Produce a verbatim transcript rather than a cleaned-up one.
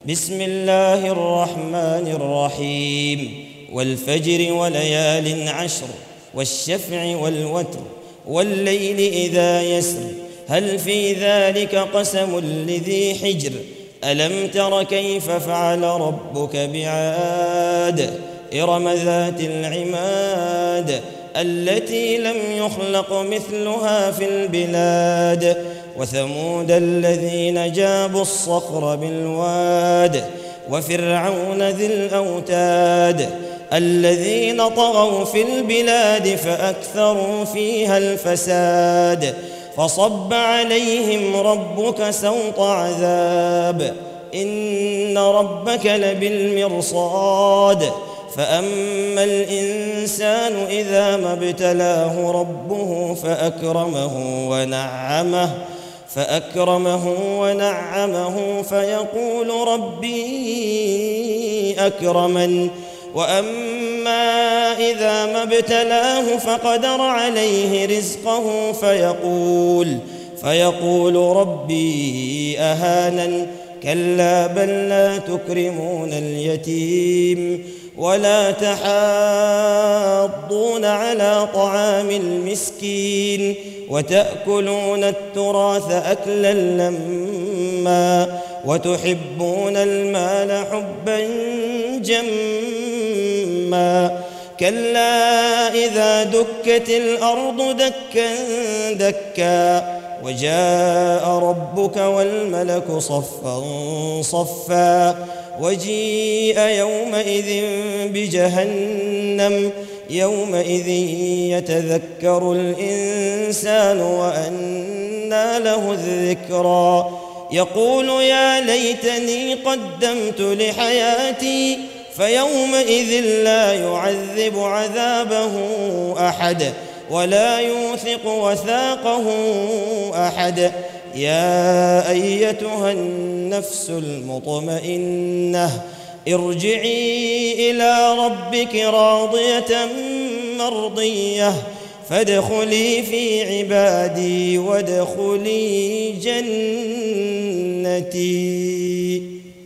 بسم الله الرحمن الرحيم والفجر وليال عشر والشفع والوتر والليل إذا يسر هل في ذلك قسم لذي حجر ألم تر كيف فعل ربك بعاد إرم ذات العماد التي لم يخلق مثلها في البلاد وثمود الذين جابوا الصخر بالواد وفرعون ذي الأوتاد الذين طغوا في البلاد فأكثروا فيها الفساد فصب عليهم ربك سوط عذاب إن ربك لبالمرصاد فأما الإنسان إذا ما ابتلاه ربه فأكرمه ونعمه فأكرمه ونعمه فيقول ربي أكرمن وأما إذا ما ابتلاه فقدر عليه رزقه فيقول فيقول ربي أهانن كلا بل لا تكرمون اليتيم ولا تحاضون على طعام المسكين وتأكلون التراث أكلا لما وتحبون المال حبا جما كلا إذا دكت الأرض دكا دكا وجاء ربك والملك صفا صفا وجيء يومئذ بجهنم يومئذ يتذكر الإنسان وأنى له الذكرى يقول يا ليتني قدمت لحياتي فيومئذ لا يعذب عذابه أحد ولا يوثق وثاقه أحد يا أيتها النفس المطمئنة ارجعي إلى ربك راضية مرضية فادخلي في عبادي وادخلي جنتي.